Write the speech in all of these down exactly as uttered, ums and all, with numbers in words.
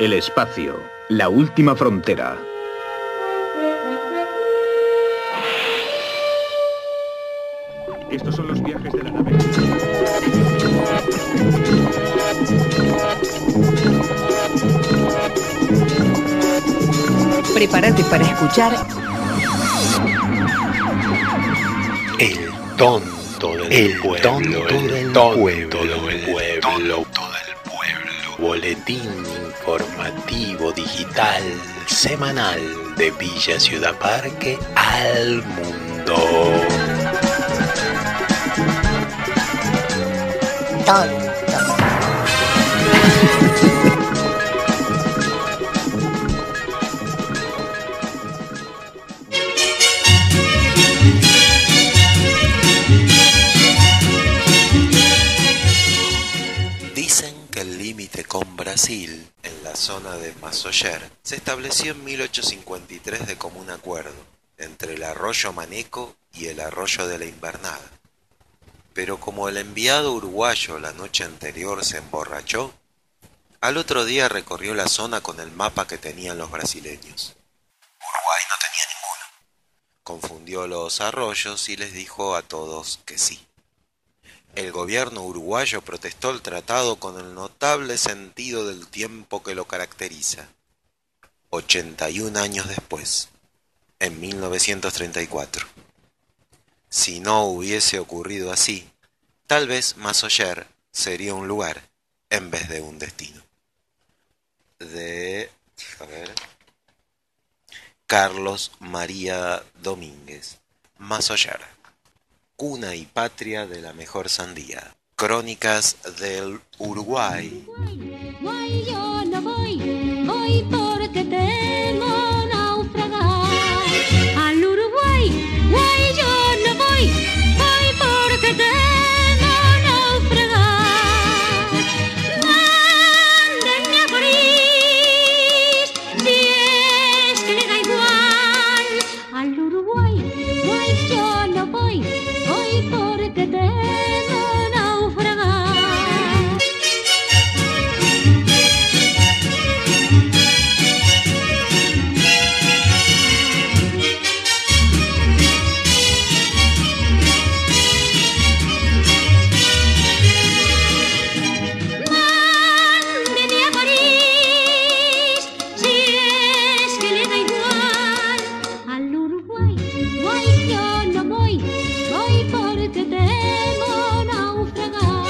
El espacio, la última frontera. Estos son los viajes de la nave. Prepárate para escuchar El tonto del el pueblo, tonto el del tonto pueblo, del pueblo, tonto del pueblo. Boletín informativo digital semanal de Villa Ciudad Parque al mundo. Tonto. Dicen que el límite con Brasil, en la zona de Massoyer, se estableció en mil ochocientos cincuenta y tres de común acuerdo, entre el arroyo Maneco y el arroyo de la Invernada. Pero como el enviado uruguayo la noche anterior se emborrachó, al otro día recorrió la zona con el mapa que tenían los brasileños. Uruguay no tenía ninguno. Confundió los arroyos y les dijo a todos que sí. El gobierno uruguayo protestó el tratado con el notable sentido del tiempo que lo caracteriza. ochenta y un años después, en mil novecientos treinta y cuatro. Si no hubiese ocurrido así, tal vez Massoyer sería un lugar en vez de un destino. De... a ver... Carlos María Domínguez, Massoyer. Cuna y patria de la mejor sandía. Crónicas del Uruguay. Guay, yo no voy, voy porque temo naufragar. Al Uruguay, guay, yo no voy, voy porque temo naufragar. Mándenme a París, si es que le da igual. Al Uruguay, guay, yo no voy, voy porque temo naufragar. Mándeme a París, si es que le da igual. Al Uruguay, guay, yo no voy, voy porque temo naufragar.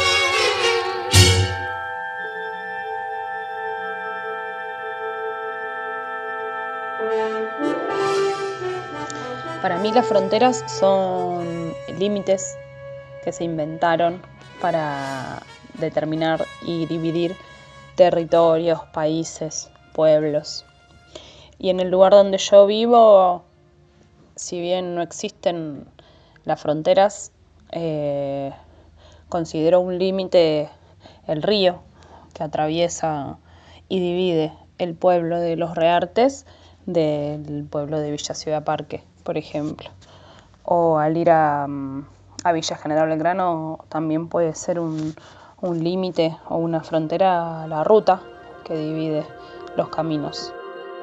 Para mí las fronteras son límites que se inventaron para determinar y dividir territorios, países, pueblos. Y en el lugar donde yo vivo, si bien no existen las fronteras, eh, considero un límite el río que atraviesa y divide el pueblo de Los Reartes del pueblo de Villa Ciudad Parque, por ejemplo. O al ir a, a Villa General Belgrano también puede ser un, un límite o una frontera la ruta que divide los caminos.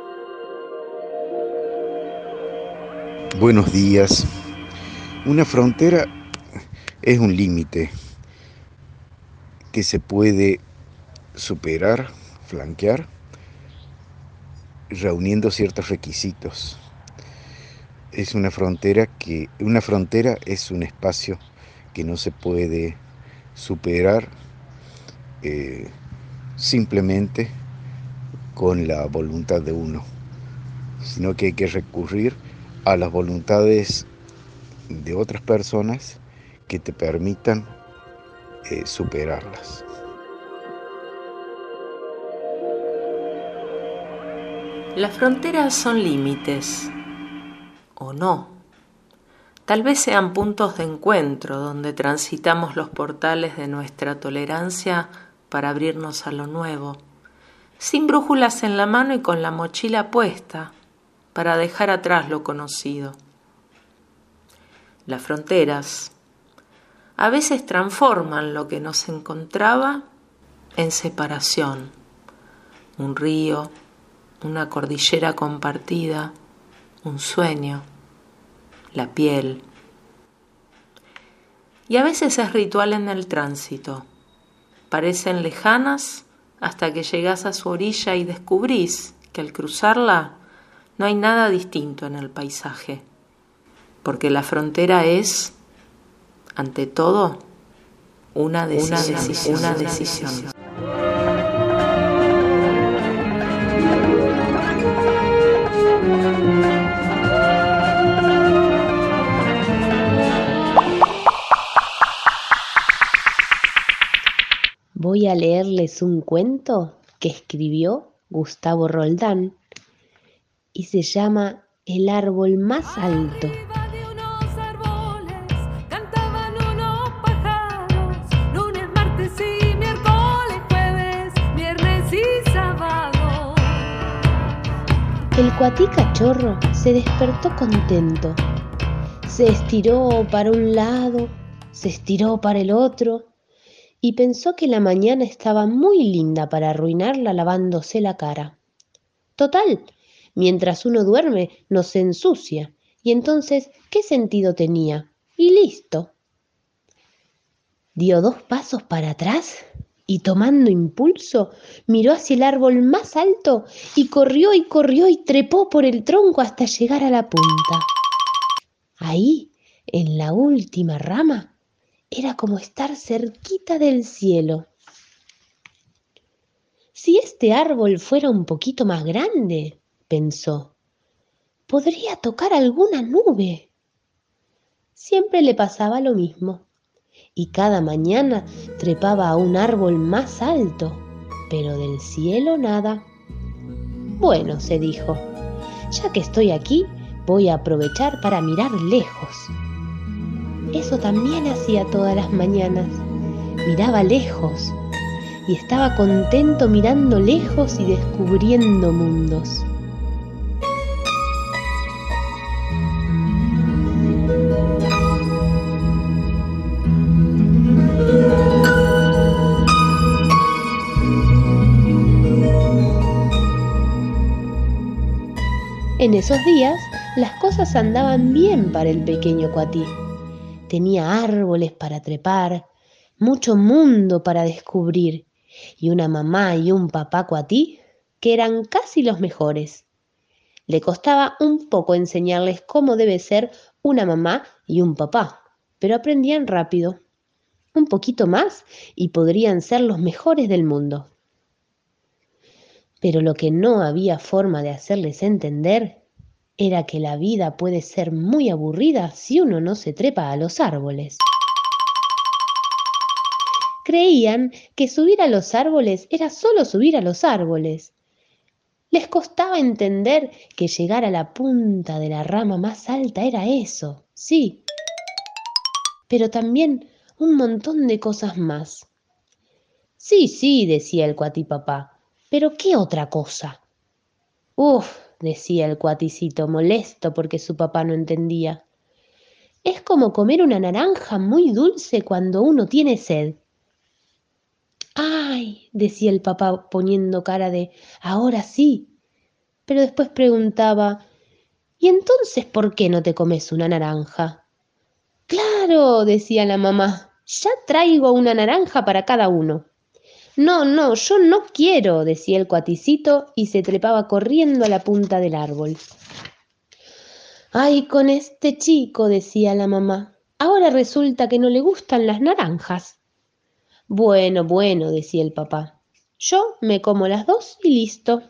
Buenos días. Una frontera es un límite que se puede superar, flanquear, reuniendo ciertos requisitos. Es una frontera que una frontera es un espacio que no se puede superar eh, simplemente con la voluntad de uno, sino que hay que recurrir a las voluntades de otras personas que te permitan eh, superarlas. Las fronteras son límites, o no. Tal vez sean puntos de encuentro donde transitamos los portales de nuestra tolerancia para abrirnos a lo nuevo, sin brújulas en la mano y con la mochila puesta, para dejar atrás lo conocido. Las fronteras a veces transforman lo que nos encontraba en separación, un río, una cordillera compartida, un sueño, la piel. Y a veces es ritual en el tránsito. Parecen lejanas hasta que llegás a su orilla y descubrís que al cruzarla no hay nada distinto en el paisaje, porque la frontera es, ante todo, una decisión. Una decisión. Una decisión. Voy a leerles un cuento que escribió Gustavo Roldán y se llama El árbol más alto. Arriba de unos árboles cantaban unos pájaros, lunes, martes y miércoles, jueves, viernes y sábado. El cuatí cachorro se despertó contento. Se estiró para un lado, se estiró para el otro y pensó que la mañana estaba muy linda para arruinarla lavándose la cara. Total, mientras uno duerme no se ensucia, y entonces, ¿qué sentido tenía? Y listo. Dio dos pasos para atrás y tomando impulso, miró hacia el árbol más alto y corrió y corrió y trepó por el tronco hasta llegar a la punta. Ahí, en la última rama, era como estar cerquita del cielo. Si este árbol fuera un poquito más grande, pensó, podría tocar alguna nube. Siempre le pasaba lo mismo, y cada mañana trepaba a un árbol más alto, pero del cielo nada. Bueno, se dijo, ya que estoy aquí, voy a aprovechar para mirar lejos. Eso también hacía todas las mañanas. Miraba lejos y estaba contento mirando lejos y descubriendo mundos. En esos días, las cosas andaban bien para el pequeño cuatí. Tenía árboles para trepar, mucho mundo para descubrir y una mamá y un papá cuatí que eran casi los mejores. Le costaba un poco enseñarles cómo debe ser una mamá y un papá, pero aprendían rápido. Un poquito más y podrían ser los mejores del mundo. Pero lo que no había forma de hacerles entender era que la vida puede ser muy aburrida si uno no se trepa a los árboles. Creían que subir a los árboles era solo subir a los árboles. Les costaba entender que llegar a la punta de la rama más alta era eso, sí, pero también un montón de cosas más. Sí, sí, decía el cuatipapá, pero ¿qué otra cosa? Uf, decía el cuaticito molesto porque su papá no entendía. Es como comer una naranja muy dulce cuando uno tiene sed. ¡Ay!, decía el papá poniendo cara de ahora sí. Pero después preguntaba, ¿y entonces por qué no te comes una naranja? ¡Claro!, decía la mamá, ya traigo una naranja para cada uno. No, no, yo no quiero, decía el cuaticito y se trepaba corriendo a la punta del árbol. ¡Ay, con este chico!, decía la mamá. Ahora resulta que no le gustan las naranjas. Bueno, bueno, decía el papá. Yo me como las dos y listo.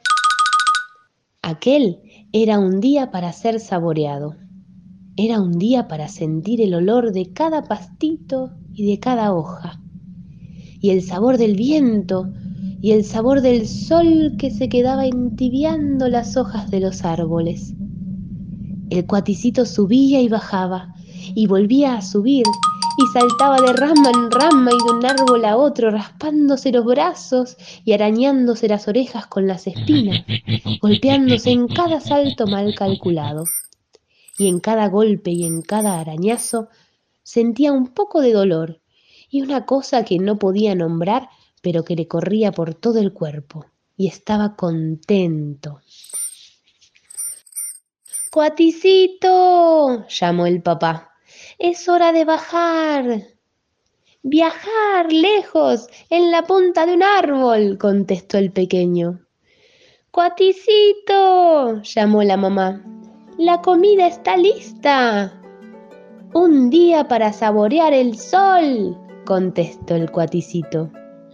Aquel era un día para ser saboreado. Era un día para sentir el olor de cada pastito y de cada hoja. Y el sabor del viento, y el sabor del sol que se quedaba entibiando las hojas de los árboles. El cuaticito subía y bajaba, y volvía a subir, y saltaba de rama en rama y de un árbol a otro, raspándose los brazos y arañándose las orejas con las espinas, golpeándose en cada salto mal calculado. Y en cada golpe y en cada arañazo sentía un poco de dolor, y una cosa que no podía nombrar, pero que le corría por todo el cuerpo, y estaba contento. ¡Cuaticito!, llamó el papá. ¡Es hora de bajar! ¡Viajar lejos, en la punta de un árbol!, contestó el pequeño. ¡Cuaticito!, llamó la mamá. ¡La comida está lista! ¡Un día para saborear el sol!, contestó el cuaticito.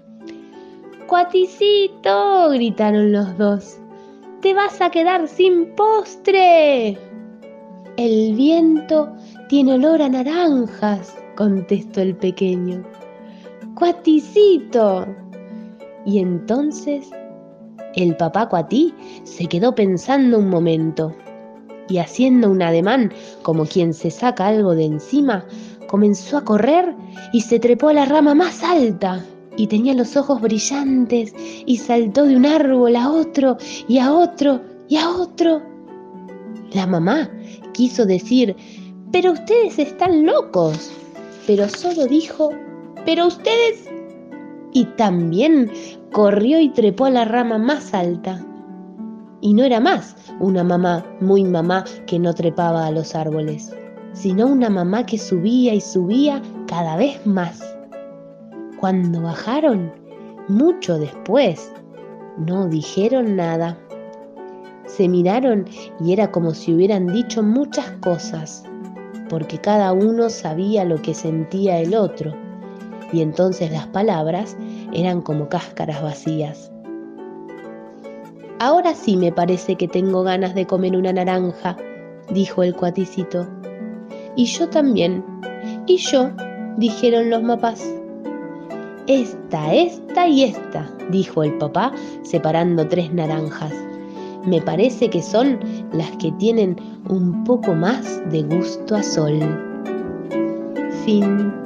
¡Cuaticito!, gritaron los dos. ¡Te vas a quedar sin postre! El viento tiene olor a naranjas, contestó el pequeño. ¡Cuaticito! Y entonces el papá Cuatí se quedó pensando un momento y, haciendo un ademán como quien se saca algo de encima, comenzó a correr y se trepó a la rama más alta. Y tenía los ojos brillantes y saltó de un árbol a otro y a otro y a otro. La mamá quiso decir: «Pero ustedes están locos», pero solo dijo: «Pero ustedes...» y también corrió y trepó a la rama más alta. Y no era más una mamá muy mamá que no trepaba a los árboles, sino una mamá que subía y subía cada vez más. Cuando bajaron, mucho después, no dijeron nada. Se miraron y era como si hubieran dicho muchas cosas, porque cada uno sabía lo que sentía el otro, y entonces las palabras eran como cáscaras vacías. «Ahora sí me parece que tengo ganas de comer una naranja», dijo el cuaticito. «Y yo también, y yo», dijeron los papás. «Esta, esta y esta», dijo el papá, separando tres naranjas. «Me parece que son las que tienen un poco más de gusto a sol». Fin.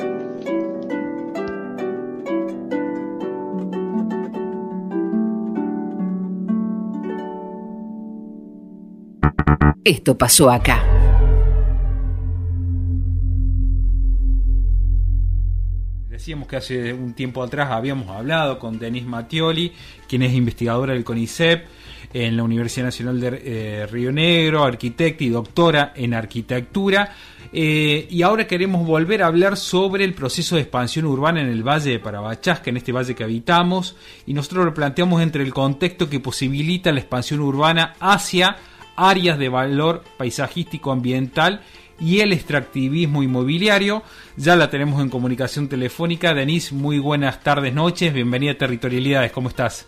Esto pasó acá. Decíamos que hace un tiempo atrás habíamos hablado con Denise Mattioli, quien es investigadora del CONICET en la Universidad Nacional de eh, Río Negro, arquitecta y doctora en arquitectura, eh, y ahora queremos volver a hablar sobre el proceso de expansión urbana en el Valle de Parabachasca, en este valle que habitamos, y nosotros lo planteamos entre el contexto que posibilita la expansión urbana hacia áreas de valor paisajístico ambiental y el extractivismo inmobiliario. Ya la tenemos en comunicación telefónica. Denise, muy buenas tardes, noches, bienvenida a Territorialidades, ¿cómo estás?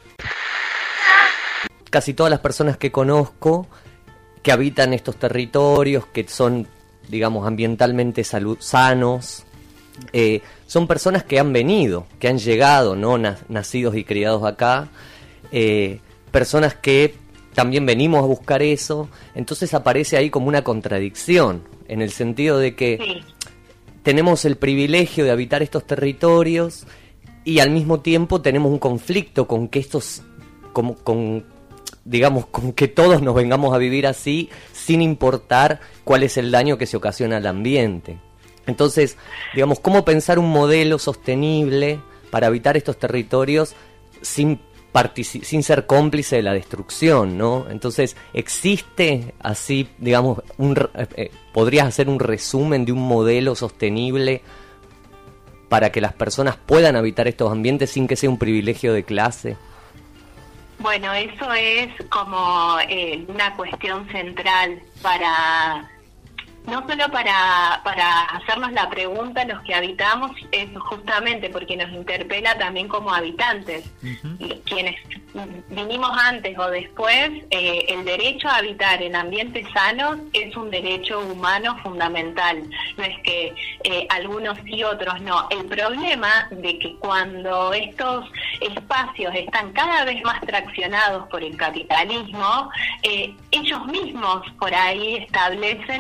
Casi todas las personas que conozco que habitan estos territorios, que son, digamos, ambientalmente salud, sanos, eh, son personas que han venido, que han llegado, ¿no? Nacidos y criados acá, eh, personas que también venimos a buscar eso. Entonces aparece ahí como una contradicción, en el sentido de que sí, tenemos el privilegio de habitar estos territorios y al mismo tiempo tenemos un conflicto con que estos, como, con, digamos, con que todos nos vengamos a vivir así, sin importar cuál es el daño que se ocasiona al ambiente. Entonces, digamos, ¿cómo pensar un modelo sostenible para habitar estos territorios sin Partici- sin ser cómplice de la destrucción, ¿no? Entonces, ¿existe así, digamos, un, eh, podrías hacer un resumen de un modelo sostenible para que las personas puedan habitar estos ambientes sin que sea un privilegio de clase? Bueno, eso es como eh, una cuestión central para... No solo para, para hacernos la pregunta los que habitamos, es justamente porque nos interpela también como habitantes, uh-huh. quienes vinimos antes o después, eh, el derecho a habitar en ambientes sanos es un derecho humano fundamental. No es que eh, algunos sí, otros no. El problema de que cuando estos espacios están cada vez más traccionados por el capitalismo, eh, ellos mismos por ahí establecen quién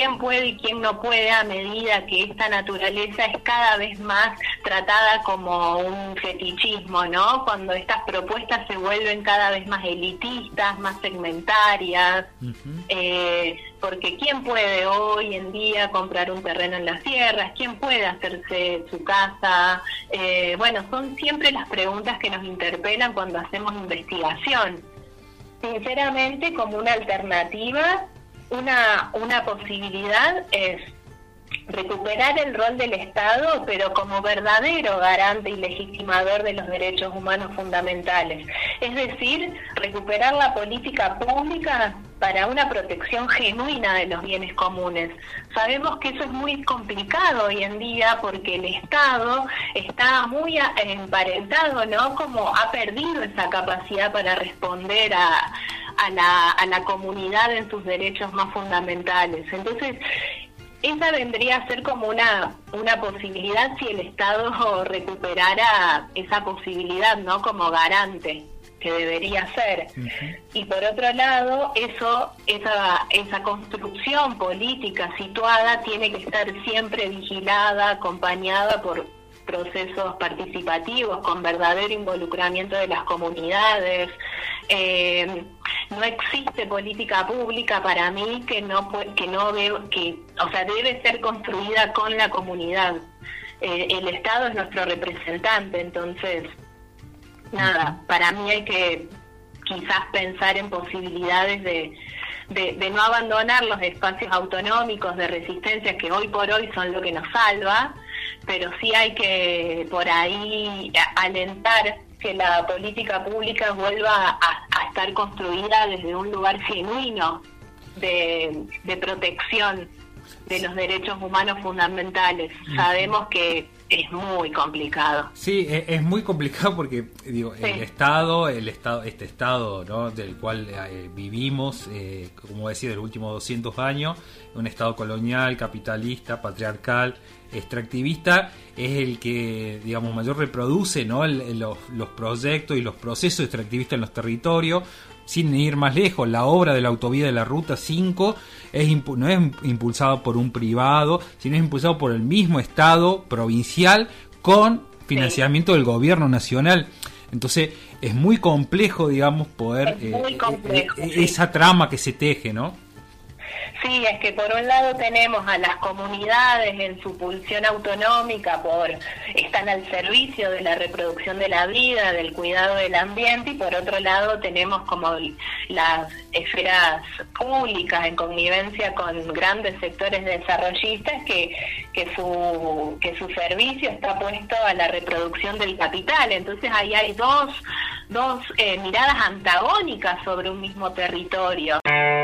quién puede y quién no puede a medida que esta naturaleza es cada vez más tratada como un fetichismo, ¿no? Cuando estas propuestas se vuelven cada vez más elitistas, más segmentarias, uh-huh. eh, porque ¿quién puede hoy en día comprar un terreno en las sierras? ¿Quién puede hacerse su casa? Eh, bueno, son siempre las preguntas que nos interpelan cuando hacemos investigación. Sinceramente, como una alternativa, una, una posibilidad es recuperar el rol del Estado, pero como verdadero garante y legitimador de los derechos humanos fundamentales. Es decir, recuperar la política pública para una protección genuina de los bienes comunes. Sabemos que eso es muy complicado hoy en día porque el Estado está muy emparentado, ¿no? Como ha perdido esa capacidad para responder a, a, la, a la comunidad en sus derechos más fundamentales. Entonces, esa vendría a ser como una una posibilidad si el Estado recuperara esa posibilidad, ¿no? Como garante, que debería ser. Uh-huh. Y por otro lado, eso esa esa construcción política situada tiene que estar siempre vigilada, acompañada por procesos participativos, con verdadero involucramiento de las comunidades. Eh, no existe política pública para mí que no que no veo que, o sea, debe ser construida con la comunidad. Eh, el Estado es nuestro representante, entonces, nada, para mí hay que quizás pensar en posibilidades de De, de no abandonar los espacios autonómicos de resistencia que hoy por hoy son lo que nos salva, pero sí hay que por ahí alentar que la política pública vuelva a, a estar construida desde un lugar genuino de, de protección de los derechos humanos fundamentales. Sabemos que es muy complicado. Sí, es, es muy complicado porque digo, sí. el Estado, el Estado, este Estado, ¿no? del cual eh, vivimos, eh, como decía, de los últimos doscientos años, un Estado colonial, capitalista, patriarcal, extractivista, es el que, digamos, mayor reproduce, ¿no? el, el, los, los proyectos y los procesos extractivistas en los territorios. Sin ir más lejos, la obra de la autovía de la Ruta cinco es impu- no es impulsada por un privado, sino es impulsado por el mismo Estado provincial con financiamiento sí. del gobierno nacional. Entonces es muy complejo, digamos, poder... Es muy complejo, eh, eh, sí. esa trama que se teje, ¿no? Sí, es que por un lado tenemos a las comunidades en su pulsión autonómica, por están al servicio de la reproducción de la vida, del cuidado del ambiente, y por otro lado tenemos como las esferas públicas en connivencia con grandes sectores desarrollistas que, que su que su servicio está puesto a la reproducción del capital. Entonces ahí hay dos, dos eh, miradas antagónicas sobre un mismo territorio.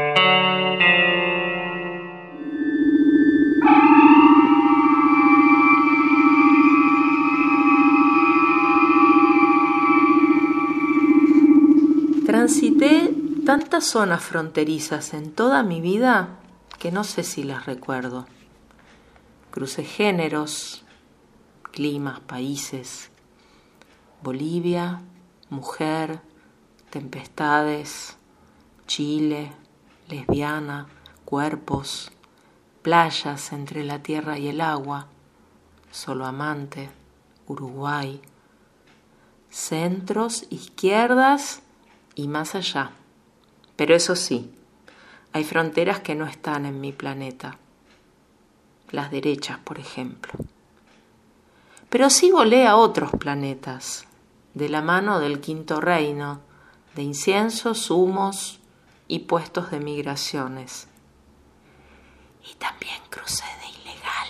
Transité tantas zonas fronterizas en toda mi vida que no sé si las recuerdo. Crucé géneros, climas, países. Bolivia, mujer, tempestades, Chile, lesbiana, cuerpos, playas entre la tierra y el agua, solo amante, Uruguay, centros, izquierdas y más allá. Pero eso sí, hay fronteras que no están en mi planeta. Las derechas, por ejemplo. Pero sí volé a otros planetas, de la mano del quinto reino, de inciensos, humos y puestos de migraciones. Y también crucé de ilegal.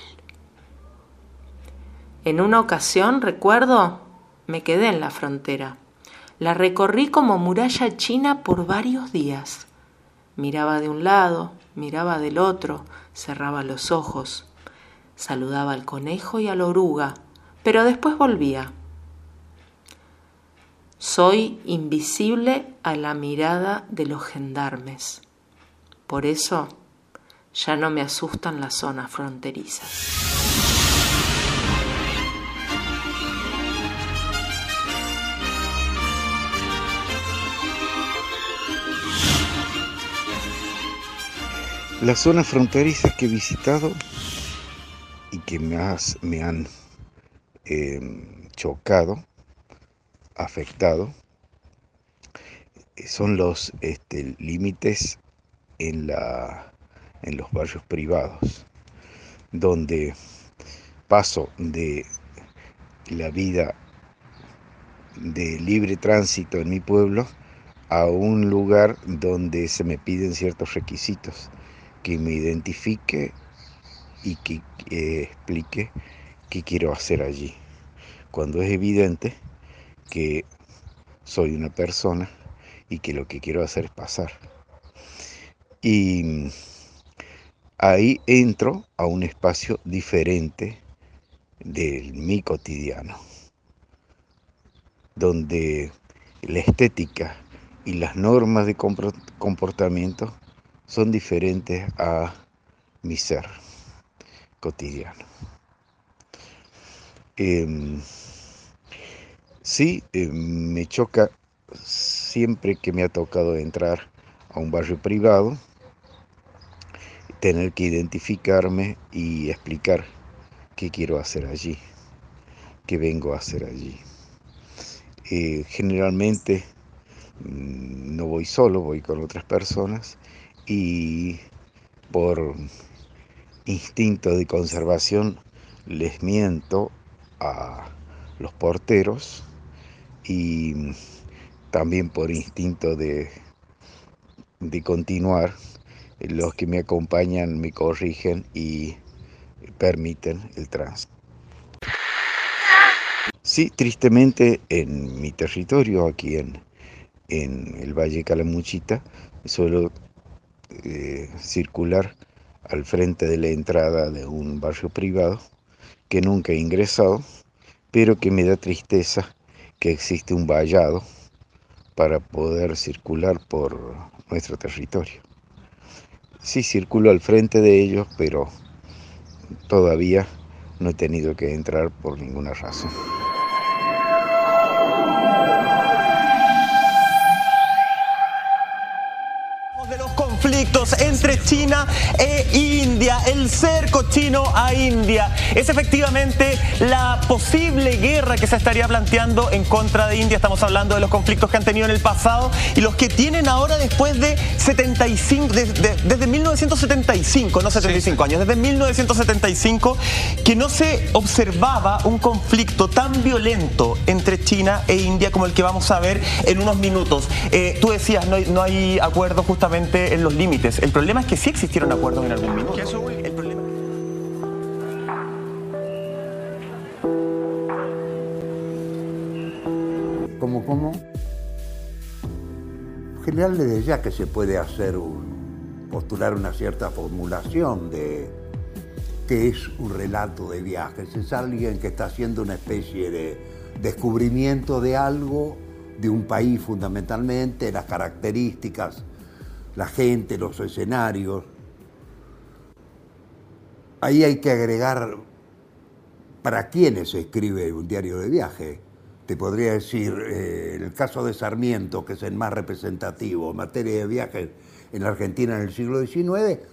En una ocasión, recuerdo, me quedé en la frontera. La recorrí como muralla china por varios días. Miraba de un lado, miraba del otro, cerraba los ojos. Saludaba al conejo y a la oruga, pero después volvía. Soy invisible a la mirada de los gendarmes. Por eso ya no me asustan las zonas fronterizas. Las zonas fronterizas que he visitado y que me, has, me han eh, chocado, afectado, son los este, límites en, la, en los barrios privados, donde paso de la vida de libre tránsito en mi pueblo a un lugar donde se me piden ciertos requisitos, que me identifique y que eh, explique qué quiero hacer allí, cuando es evidente que soy una persona y que lo que quiero hacer es pasar. Y ahí entro a un espacio diferente de mi cotidiano, donde la estética y las normas de comportamiento son diferentes a mi ser cotidiano. Eh, sí, eh, me choca siempre que me ha tocado entrar a un barrio privado, tener que identificarme y explicar qué quiero hacer allí, qué vengo a hacer allí. Eh, generalmente no voy solo, voy con otras personas y por instinto de conservación les miento a los porteros y también por instinto de, de continuar, los que me acompañan me corrigen y permiten el tránsito. Sí, tristemente en mi territorio, aquí en, en el Valle Calamuchita, suelo eh, circular al frente de la entrada de un barrio privado que nunca he ingresado, pero que me da tristeza que existe un vallado para poder circular por nuestro territorio. Sí, circulo al frente de ellos, pero todavía no he tenido que entrar por ninguna razón. Conflictos entre China e India, el cerco chino a India. Es efectivamente la posible guerra que se estaría planteando en contra de India. Estamos hablando de los conflictos que han tenido en el pasado y los que tienen ahora después de setenta y cinco, de, de, desde mil novecientos setenta y cinco, no setenta y cinco años, desde mil novecientos setenta y cinco, que no se observaba un conflicto tan violento entre China e India como el que vamos a ver en unos minutos. Eh, tú decías, no hay, no hay acuerdo justamente en los límites. El problema es que sí existieron acuerdos en algún minuto. El problema... ¿Cómo, cómo? En general, desde ya que se puede hacer un, postular una cierta formulación de qué es un relato de viajes. Es alguien que está haciendo una especie de descubrimiento de algo, de un país fundamentalmente, las características, la gente, los escenarios. Ahí hay que agregar para quiénes se escribe un diario de viaje. Te podría decir, eh, el caso de Sarmiento, que es el más representativo en materia de viajes en la Argentina en el siglo diecinueve,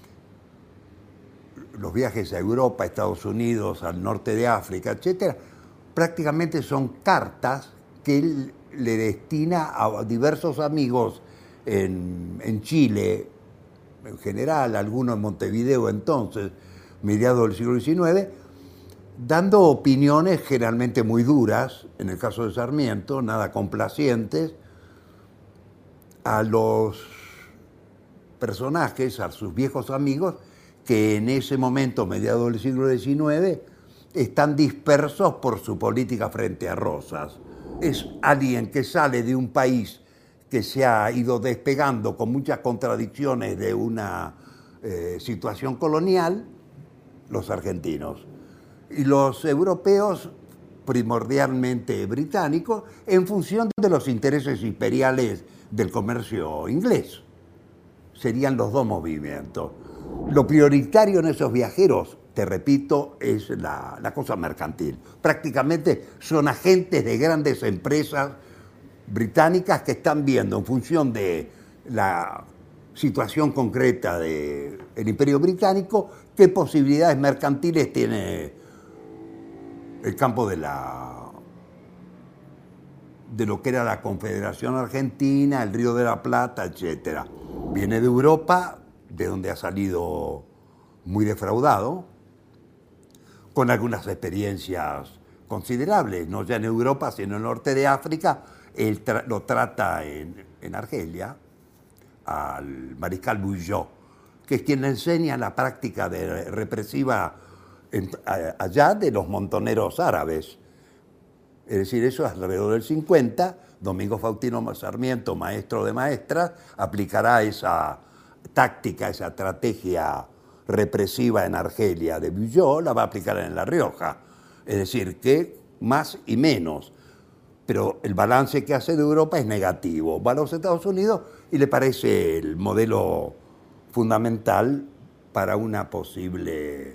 los viajes a Europa, a Estados Unidos, al norte de África, etcétera, prácticamente son cartas que él le destina a diversos amigos En, en Chile, en general, algunos en Montevideo entonces, mediados del siglo diecinueve, dando opiniones generalmente muy duras, en el caso de Sarmiento, nada complacientes, a los personajes, a sus viejos amigos, que en ese momento, mediados del siglo diecinueve, están dispersos por su política frente a Rosas. Es alguien que sale de un país que se ha ido despegando con muchas contradicciones de una eh, situación colonial, los argentinos, y los europeos, primordialmente británicos, en función de los intereses imperiales del comercio inglés. Serían los dos movimientos. Lo prioritario en esos viajeros, te repito, es la, la cosa mercantil. Prácticamente son agentes de grandes empresas británicas que están viendo, en función de la situación concreta del Imperio Británico, qué posibilidades mercantiles tiene el campo de la de lo que era la Confederación Argentina, el Río de la Plata, etcétera. Viene de Europa, de donde ha salido muy defraudado, con algunas experiencias considerables, no ya en Europa, sino en el norte de África. Él tra- lo trata en, en Argelia al mariscal Bugeaud, que es quien le enseña la práctica de represiva en, a, allá de los montoneros árabes. Es decir, eso es alrededor del cincuenta, Domingo Faustino Sarmiento, maestro de maestras, aplicará esa táctica, esa estrategia represiva en Argelia de Bugeaud, la va a aplicar en La Rioja. Es decir, que más y menos. Pero el balance que hace de Europa es negativo. Va a los Estados Unidos y le parece el modelo fundamental para una posible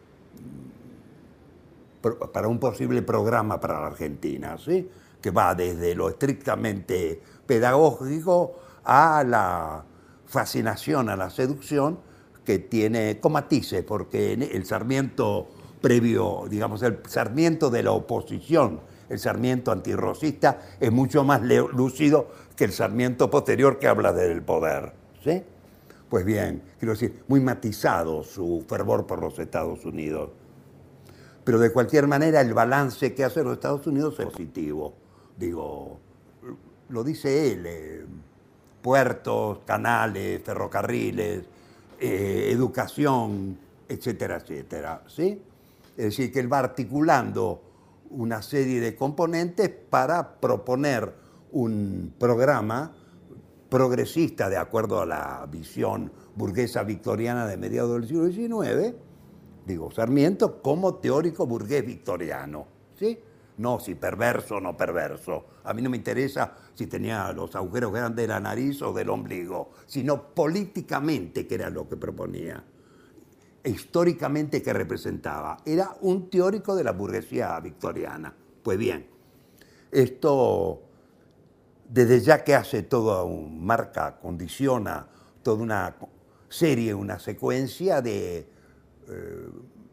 para un posible programa para la Argentina, ¿sí? Que va desde lo estrictamente pedagógico a la fascinación, a la seducción, que tiene con matices, porque el Sarmiento previo, digamos, el Sarmiento de la oposición, el Sarmiento antirrosista, es mucho más lúcido que el Sarmiento posterior que habla del poder, ¿sí? Pues bien, quiero decir, muy matizado su fervor por los Estados Unidos. Pero de cualquier manera el balance que hace los Estados Unidos es positivo. Digo, lo dice él, eh, puertos, canales, ferrocarriles, eh, educación, etcétera, etcétera, ¿sí? Es decir, que él va articulando una serie de componentes para proponer un programa progresista de acuerdo a la visión burguesa victoriana de mediados del siglo diecinueve, digo, Sarmiento como teórico burgués victoriano, ¿sí? No si perverso o no perverso. A mí no me interesa si tenía los agujeros grandes de la nariz o del ombligo, sino políticamente qué era lo que proponía, históricamente qué representaba. Era un teórico de la burguesía victoriana. Pues bien, esto desde ya que hace toda una marca, condiciona toda una serie, una secuencia de Eh,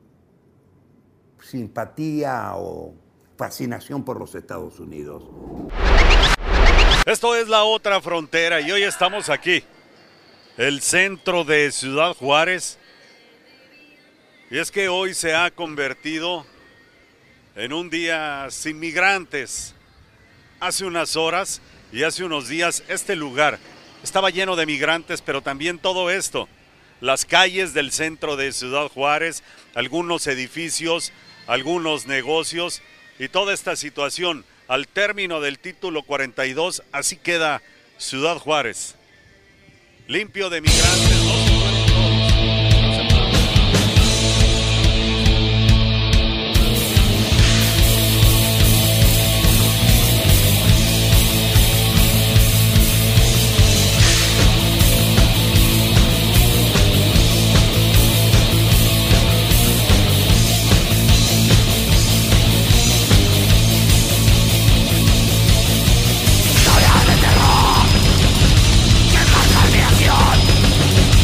simpatía o fascinación por los Estados Unidos. Esto es La Otra Frontera y hoy estamos aquí, el centro de Ciudad Juárez, y es que hoy se ha convertido en un día sin migrantes. Hace unas horas y hace unos días este lugar estaba lleno de migrantes, pero también todo esto, las calles del centro de Ciudad Juárez, algunos edificios, algunos negocios y toda esta situación. Al término del título cuarenta y dos, así queda Ciudad Juárez, limpio de migrantes, ¿no? Historia de terror que marca mi acción.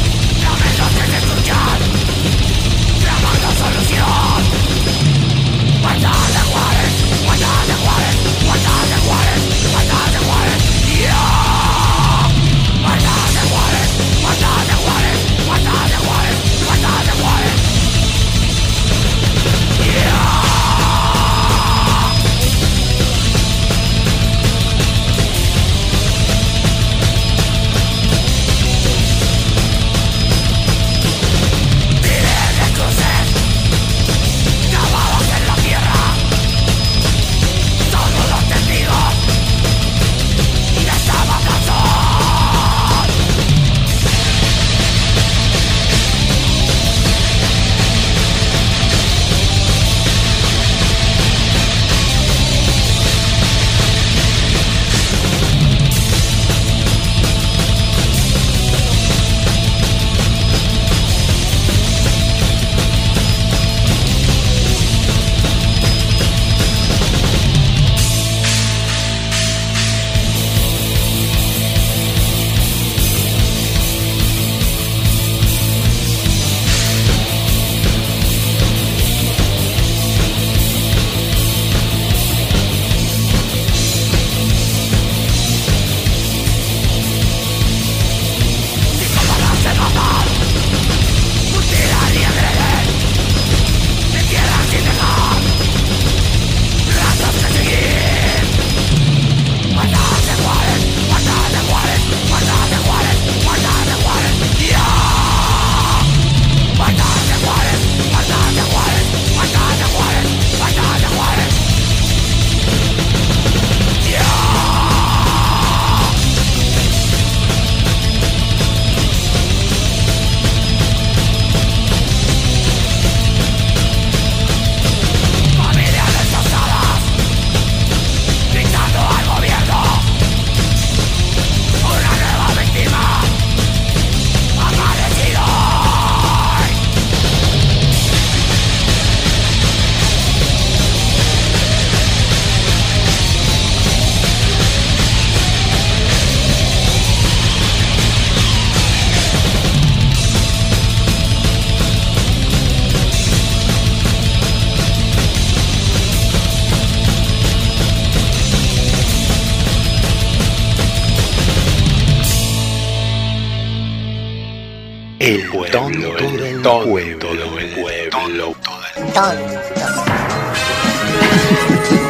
El tonto del pueblo. Tonto.